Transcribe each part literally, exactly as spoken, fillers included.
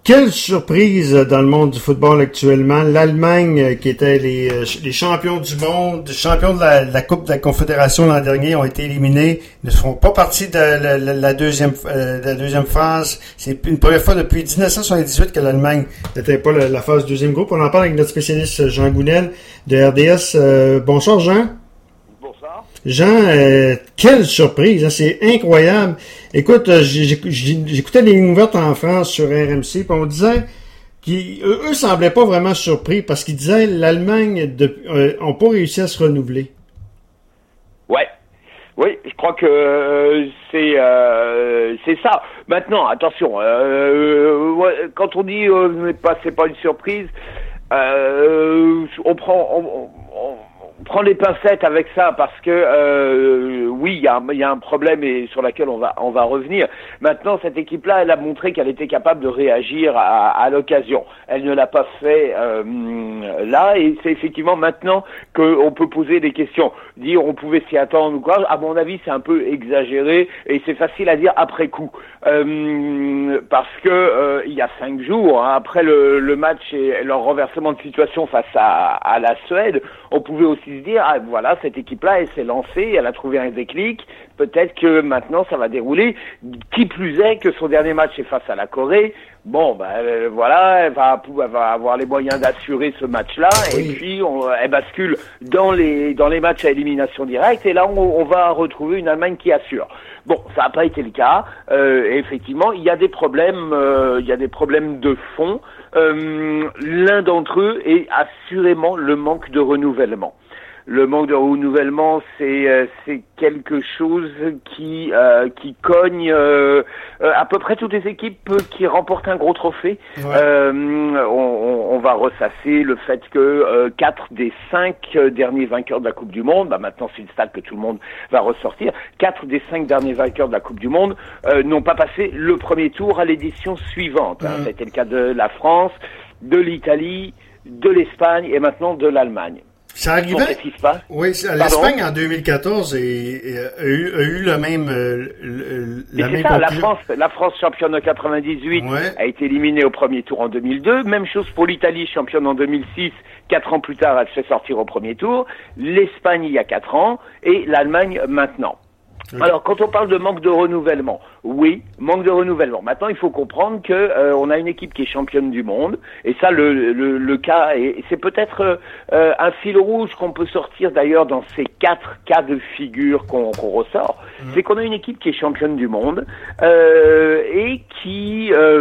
Quelle surprise dans le monde du football actuellement. L'Allemagne, qui était les, les champions du monde, champions de la, de la Coupe de la Confédération l'an dernier, ont été éliminés, ne feront pas partie de la, la, la, deuxième, euh, de la deuxième phase. C'est une première fois depuis dix-neuf cent soixante-dix-huit que l'Allemagne n'était pas la, la phase du deuxième groupe. On en parle avec notre spécialiste Jean Gounel de R D S. Euh, bonsoir Jean. Bonsoir. Jean, euh, quelle surprise, hein, c'est incroyable. Écoute, euh, j'écoutais les lignes ouvertes en France sur R M C, puis on disait qu'ils eux, eux semblaient pas vraiment surpris parce qu'ils disaient l'Allemagne de, euh, ont pas réussi à se renouveler. Ouais. Oui, je crois que euh, c'est euh, c'est ça. Maintenant, attention, euh, ouais, quand on dit euh, mais pas c'est pas une surprise, euh, on prend on, on, on On prend les pincettes avec ça parce que euh, oui, il y a, y a un problème et sur lequel on va on va revenir. Maintenant, cette équipe-là, elle a montré qu'elle était capable de réagir à, à l'occasion. Elle ne l'a pas fait euh, là et c'est effectivement maintenant qu'on peut poser des questions. Dire on pouvait s'y attendre ou quoi. À mon avis, c'est un peu exagéré et c'est facile à dire après coup euh, parce que euh, il y a cinq jours hein, après le, le match et leur renversement de situation face à, à la Suède, on pouvait aussi se dire, ah voilà, cette équipe-là, elle s'est lancée, elle a trouvé un déclic, peut-être que maintenant ça va dérouler. Qui plus est que son dernier match est face à la Corée, bon, ben euh, voilà, elle va, elle va avoir les moyens d'assurer ce match-là, oui. Et puis on, elle bascule dans les dans les matchs à élimination directe, et là on, on va retrouver une Allemagne qui assure. Bon, ça n'a pas été le cas. Euh, effectivement, il y a des problèmes, euh, il y a des problèmes de fond. Euh, l'un d'entre eux est assurément le manque de renouvellement. Le manque de renouvellement, c'est euh, c'est quelque chose qui euh, qui cogne euh, à peu près toutes les équipes qui remportent un gros trophée. Ouais. Euh, on, on va ressasser le fait que euh, quatre des cinq derniers vainqueurs de la Coupe du Monde, bah maintenant c'est une stat que tout le monde va ressortir, quatre des cinq derniers vainqueurs de la Coupe du Monde euh, n'ont pas passé le premier tour à l'édition suivante. Hein. Mmh. C'était le cas de la France, de l'Italie, de l'Espagne et maintenant de l'Allemagne. Ça arrivait. Oui, l'Espagne en deux mille quatorze a, a, eu, a eu le même. Euh, le, la c'est même ça, conclusion. la France, la France championne en quatre-vingt-dix-huit ouais. a été éliminée au premier tour en deux mille deux. Même chose pour l'Italie, championne en deux mille six. Quatre ans plus tard, elle se fait sortir au premier tour. L'Espagne il y a quatre ans et l'Allemagne maintenant. Okay. Alors, quand on parle de manque de renouvellement, oui, manque de renouvellement. Maintenant, il faut comprendre que euh, on a une équipe qui est championne du monde, et ça, le, le, le cas, et c'est peut-être euh, un fil rouge qu'on peut sortir d'ailleurs dans ces quatre cas de figure qu'on, qu'on ressort, mmh. c'est qu'on a une équipe qui est championne du monde euh, et qui euh,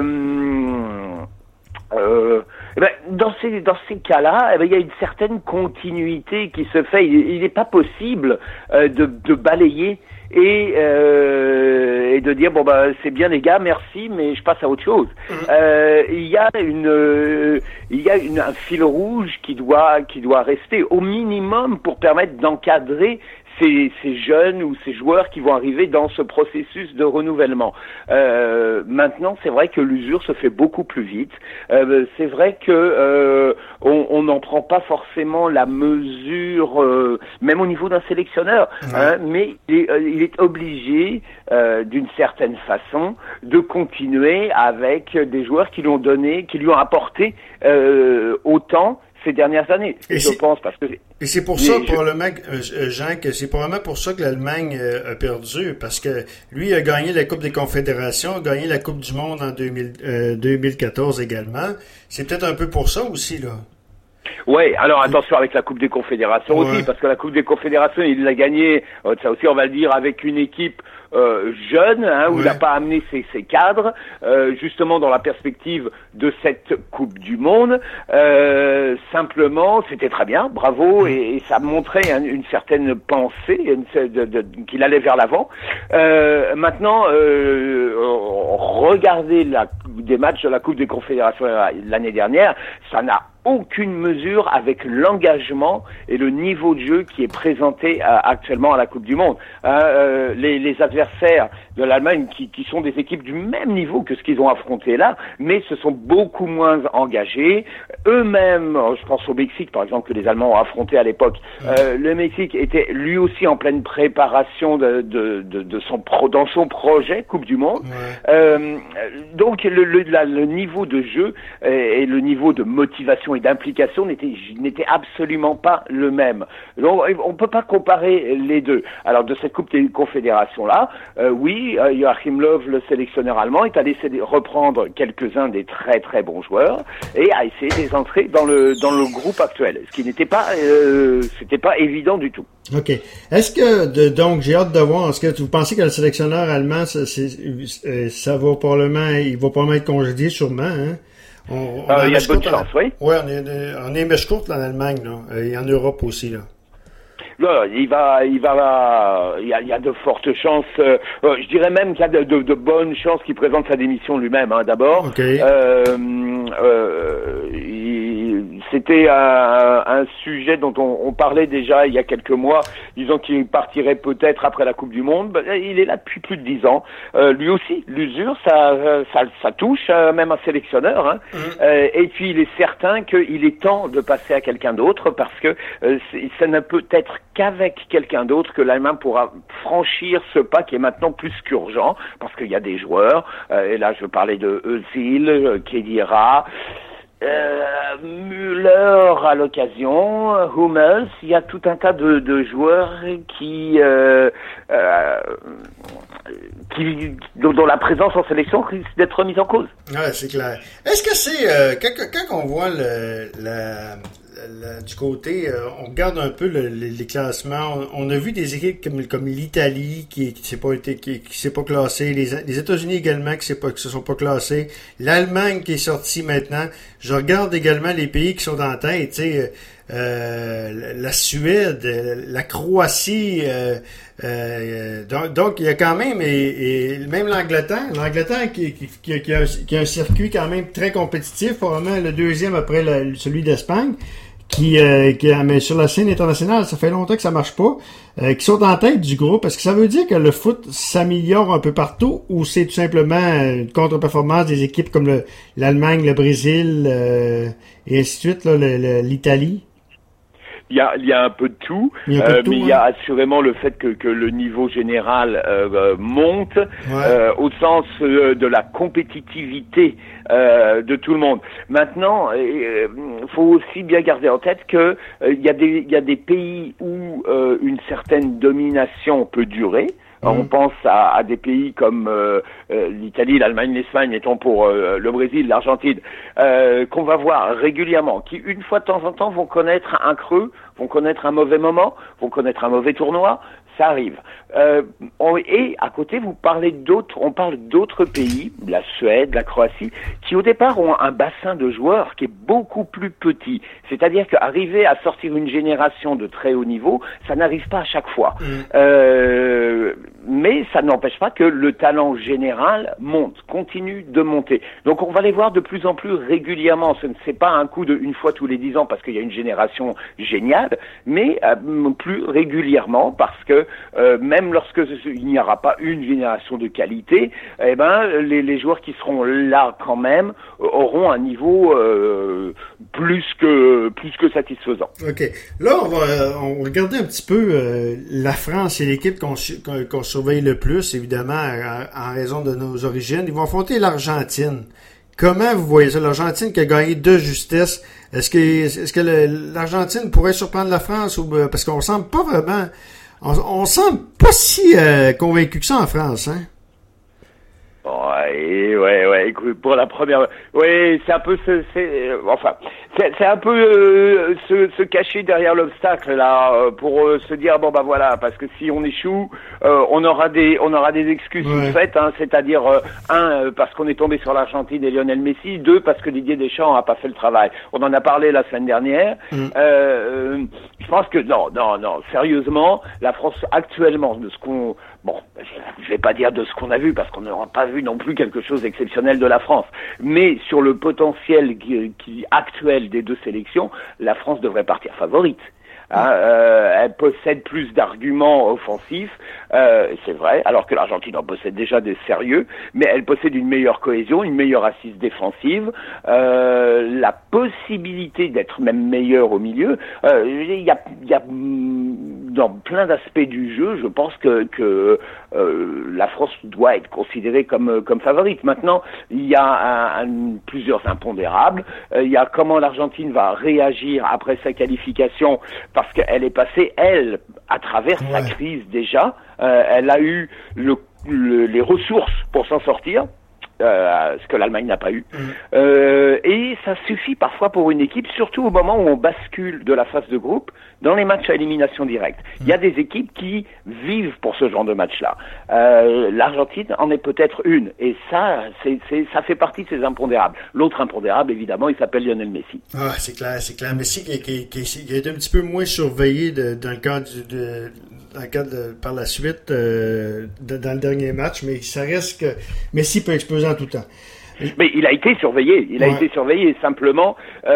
euh, eh ben, dans ces dans ces cas-là, eh ben, il y a une certaine continuité qui se fait. Il n'est pas possible euh, de, de balayer et, euh, et de dire bon bah c'est bien les gars, merci, mais je passe à autre chose. Mmh. Euh, il y a une euh, il y a une, un fil rouge qui doit qui doit rester au minimum pour permettre d'encadrer Ces, ces jeunes ou ces joueurs qui vont arriver dans ce processus de renouvellement. Euh, maintenant, c'est vrai que l'usure se fait beaucoup plus vite. Euh, c'est vrai que euh, on n'en prend pas forcément la mesure, euh, même au niveau d'un sélectionneur, ouais. hein, mais il est, euh, il est obligé, euh, d'une certaine façon, de continuer avec des joueurs qui lui ont donné, qui lui ont apporté euh, autant ces dernières années, et je pense, parce que... Et c'est pour ça, probablement, je... Jean, que c'est probablement pour ça que l'Allemagne a perdu, parce que lui a gagné la Coupe des Confédérations, a gagné la Coupe du Monde en deux mille, euh, deux mille quatorze également. C'est peut-être un peu pour ça aussi, là. Oui, alors attention avec la Coupe des Confédérations ouais. aussi, parce que la Coupe des Confédérations, il l'a gagnée, ça aussi on va le dire, avec une équipe euh, jeune, hein, où ouais. il n'a pas amené ses, ses cadres, euh, justement dans la perspective de cette Coupe du Monde. Euh, simplement, c'était très bien, bravo, mmh. et, et ça montrait hein, une certaine pensée une, de, de, qu'il allait vers l'avant. Euh, maintenant, euh, regardez la, des matchs de la Coupe des Confédérations l'année dernière, ça n'a aucune mesure avec l'engagement et le niveau de jeu qui est présenté euh, actuellement à la Coupe du Monde. Euh, euh, les, les adversaires adversaires de l'Allemagne qui, qui sont des équipes du même niveau que ce qu'ils ont affronté là, mais se sont beaucoup moins engagés. Eux-mêmes, je pense au Mexique par exemple, que les Allemands ont affronté à l'époque. Euh, le Mexique était lui aussi en pleine préparation de, de, de, de son pro, dans son projet Coupe du Monde. Ouais. Euh, donc le, le, la, le niveau de jeu et, et le niveau de motivation et d'implication n'était, n'était absolument pas le même. Donc on peut pas comparer les deux. Alors de cette Coupe des Confédérations là, euh, oui, euh, Joachim Löw, le sélectionneur allemand, est allé reprendre quelques-uns des très très bons joueurs et a essayé de les entrer dans le dans le groupe actuel, ce qui n'était pas euh, c'était pas évident du tout. OK. Est-ce que de, donc j'ai hâte de voir, est-ce que vous pensez que le sélectionneur allemand ça, c'est, ça va probablement il va probablement être congédié sûrement, hein? On, on euh, il y a de bonnes chances, oui. Oui, on est on est mèche courte en Allemagne là, et en Europe aussi là. Là, il va, il va, il y a, il y a de fortes chances. Euh, je dirais même qu'il y a de, de, de bonnes chances qu'il présente sa démission lui-même. Hein, d'abord, okay. euh, euh, il, c'était un, un sujet dont on, on parlait déjà il y a quelques mois, disant qu'il partirait peut-être après la Coupe du Monde. Ben, il est là depuis plus de dix ans. Euh, lui aussi, l'usure, ça, ça, ça touche euh, même un sélectionneur. Hein. Mmh. Euh, et puis, il est certain qu'il est temps de passer à quelqu'un d'autre parce que euh, ça ne peut être qu'avec quelqu'un d'autre que l'Allemagne pourra franchir ce pas qui est maintenant plus qu'urgent, parce qu'il y a des joueurs, euh, et là je veux parler de Özil, Khedira, euh, Müller à l'occasion, Hummels, il y a tout un tas de, de joueurs qui, euh, euh, qui dont, dont la présence en sélection risque d'être mise en cause. Ouais, c'est clair. Est-ce que c'est, euh, quand, quand on voit le, la... Là, du côté, euh, on regarde un peu le, les, les classements. On, on a vu des équipes comme, comme l'Italie qui qui s'est pas été qui, qui s'est pas classée, les, les États-Unis également qui s'est pas qui se sont pas classés, l'Allemagne qui est sortie maintenant. Je regarde également les pays qui sont en tête, tu sais, euh, la Suède, la Croatie. Euh, euh, donc, donc il y a quand même et, et même l'Angleterre, l'Angleterre qui qui, qui, qui, a, qui a un circuit quand même très compétitif, probablement le deuxième après le, celui d'Espagne. Qui, euh, qui mais sur la scène internationale, ça fait longtemps que ça marche pas, euh, qui sont en tête du groupe. Est-ce que ça veut dire que le foot s'améliore un peu partout ou c'est tout simplement une contre-performance des équipes comme le, l'Allemagne, le Brésil euh, et ainsi de suite, là, le, le, l'Italie? Il y a, il y a un peu de tout, il euh, tout, mais hein. Il y a assurément le fait que, que le niveau général euh, monte, ouais. euh, au sens euh, de la compétitivité euh, de tout le monde. Maintenant, il euh, faut aussi bien garder en tête que euh, il y a des, il y a des pays où euh, une certaine domination peut durer. Mmh. On pense à, à des pays comme euh, euh, l'Italie, l'Allemagne, l'Espagne, mettons pour euh, le Brésil, l'Argentine, euh, qu'on va voir régulièrement, qui une fois de temps en temps vont connaître un creux, vont connaître un mauvais moment, vont connaître un mauvais tournoi. Ça arrive. Euh, on, et à côté, vous parlez d'autres, on parle d'autres pays, la Suède, la Croatie, qui au départ ont un bassin de joueurs qui est beaucoup plus petit. C'est-à-dire qu'arriver à sortir une génération de très haut niveau, ça n'arrive pas à chaque fois. Mmh. Euh, mais ça n'empêche pas que le talent général monte, continue de monter. Donc on va les voir de plus en plus régulièrement. Ce n'est pas un coup de une fois tous les dix ans parce qu'il y a une génération géniale, mais euh, plus régulièrement parce que euh, même lorsque il n'y aura pas une génération de qualité, eh ben les, les joueurs qui seront là quand même auront un niveau euh, plus que plus que satisfaisant. Ok. Là on va on va regarder un petit peu euh, la France et l'équipe qu'on, qu'on, qu'on surveille le plus évidemment en raison de nos origines. Ils vont affronter l'Argentine. Comment vous voyez ça? L'Argentine qui a gagné de justesse. Est-ce que est-ce que le, l'Argentine pourrait surprendre la France ou parce qu'on semble pas vraiment On, on semble pas si euh, convaincu que ça en France, hein? Ouais, ouais, ouais. Écoute, pour la première, oui, c'est un peu, ce, c'est, enfin, c'est, c'est un peu euh, se, se cacher derrière l'obstacle là, pour euh, se dire bon bah voilà, parce que si on échoue, euh, on aura des, on aura des excuses ouais. faites, hein, c'est-à-dire euh, un parce qu'on est tombé sur l'Argentine et Lionel Messi, deux parce que Didier Deschamps a pas fait le travail. On en a parlé la semaine dernière. Mm. Euh, je pense que non, non, non, sérieusement, la France actuellement de ce qu'on Bon, je vais pas dire de ce qu'on a vu parce qu'on n'aura pas vu non plus quelque chose d'exceptionnel de la France. Mais sur le potentiel qui, qui actuel des deux sélections, la France devrait partir favorite. Hein, euh, elle possède plus d'arguments offensifs, euh, c'est vrai, alors que l'Argentine en possède déjà des sérieux, mais elle possède une meilleure cohésion, une meilleure assise défensive, euh, la possibilité d'être même meilleure au milieu. Euh, il y a, il y a dans plein d'aspects du jeu, je pense que, que euh, la France doit être considérée comme comme favorite. Maintenant, il y a un, un, plusieurs impondérables. Euh, il y a comment l'Argentine va réagir après sa qualification, parce qu'elle est passée, elle, à travers ouais. sa crise déjà. Euh, elle a eu le, le, les ressources pour s'en sortir. Euh, ce que l'Allemagne n'a pas eu. Mmh. Euh, et ça suffit parfois pour une équipe, surtout au moment où on bascule de la phase de groupe dans les matchs à élimination directe. Mmh. Il y a des équipes qui vivent pour ce genre de match-là. Euh, L'Argentine en est peut-être une, et ça, c'est, c'est, ça fait partie de ces impondérables. L'autre impondérable, évidemment, il s'appelle Lionel Messi. Ah, c'est clair, c'est clair. Messi qui, qui, qui, qui est un petit peu moins surveillé de, dans le cadre du, de, dans le cadre de, par la suite euh, de, dans le dernier match, mais ça reste que Messi peut exploser en tout temps. Mais il a été surveillé, il a ouais. été surveillé. Simplement,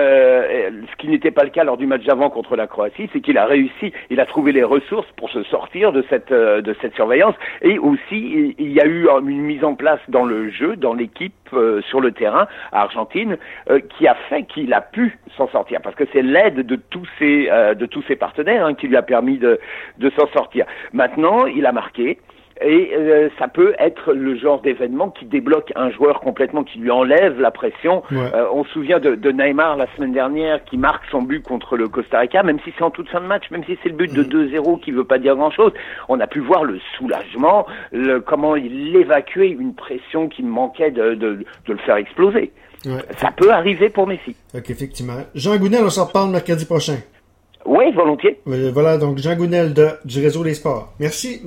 euh, ce qui n'était pas le cas lors du match d'avant contre la Croatie, c'est qu'il a réussi, il a trouvé les ressources pour se sortir de cette euh, de cette surveillance. Et aussi, il y a eu une mise en place dans le jeu, dans l'équipe, euh, sur le terrain à Argentine, euh, qui a fait qu'il a pu s'en sortir, parce que c'est l'aide de tous ses euh, de tous ses partenaires hein, qui lui a permis de de s'en sortir. Maintenant, il a marqué. Et euh, ça peut être le genre d'événement qui débloque un joueur complètement, qui lui enlève la pression. Ouais. Euh, on se souvient de, de Neymar la semaine dernière qui marque son but contre le Costa Rica, même si c'est en toute fin de match, même si c'est le but de deux zéro qui veut pas dire grand-chose. On a pu voir le soulagement, le, comment il évacuait une pression qui manquait de, de, de le faire exploser. Ouais. Ça peut arriver pour Messi. Ok, effectivement. Jean Gounel, on s'en reparle mercredi prochain. Oui, volontiers. Voilà, donc Jean Gounel de, du Réseau des Sports. Merci.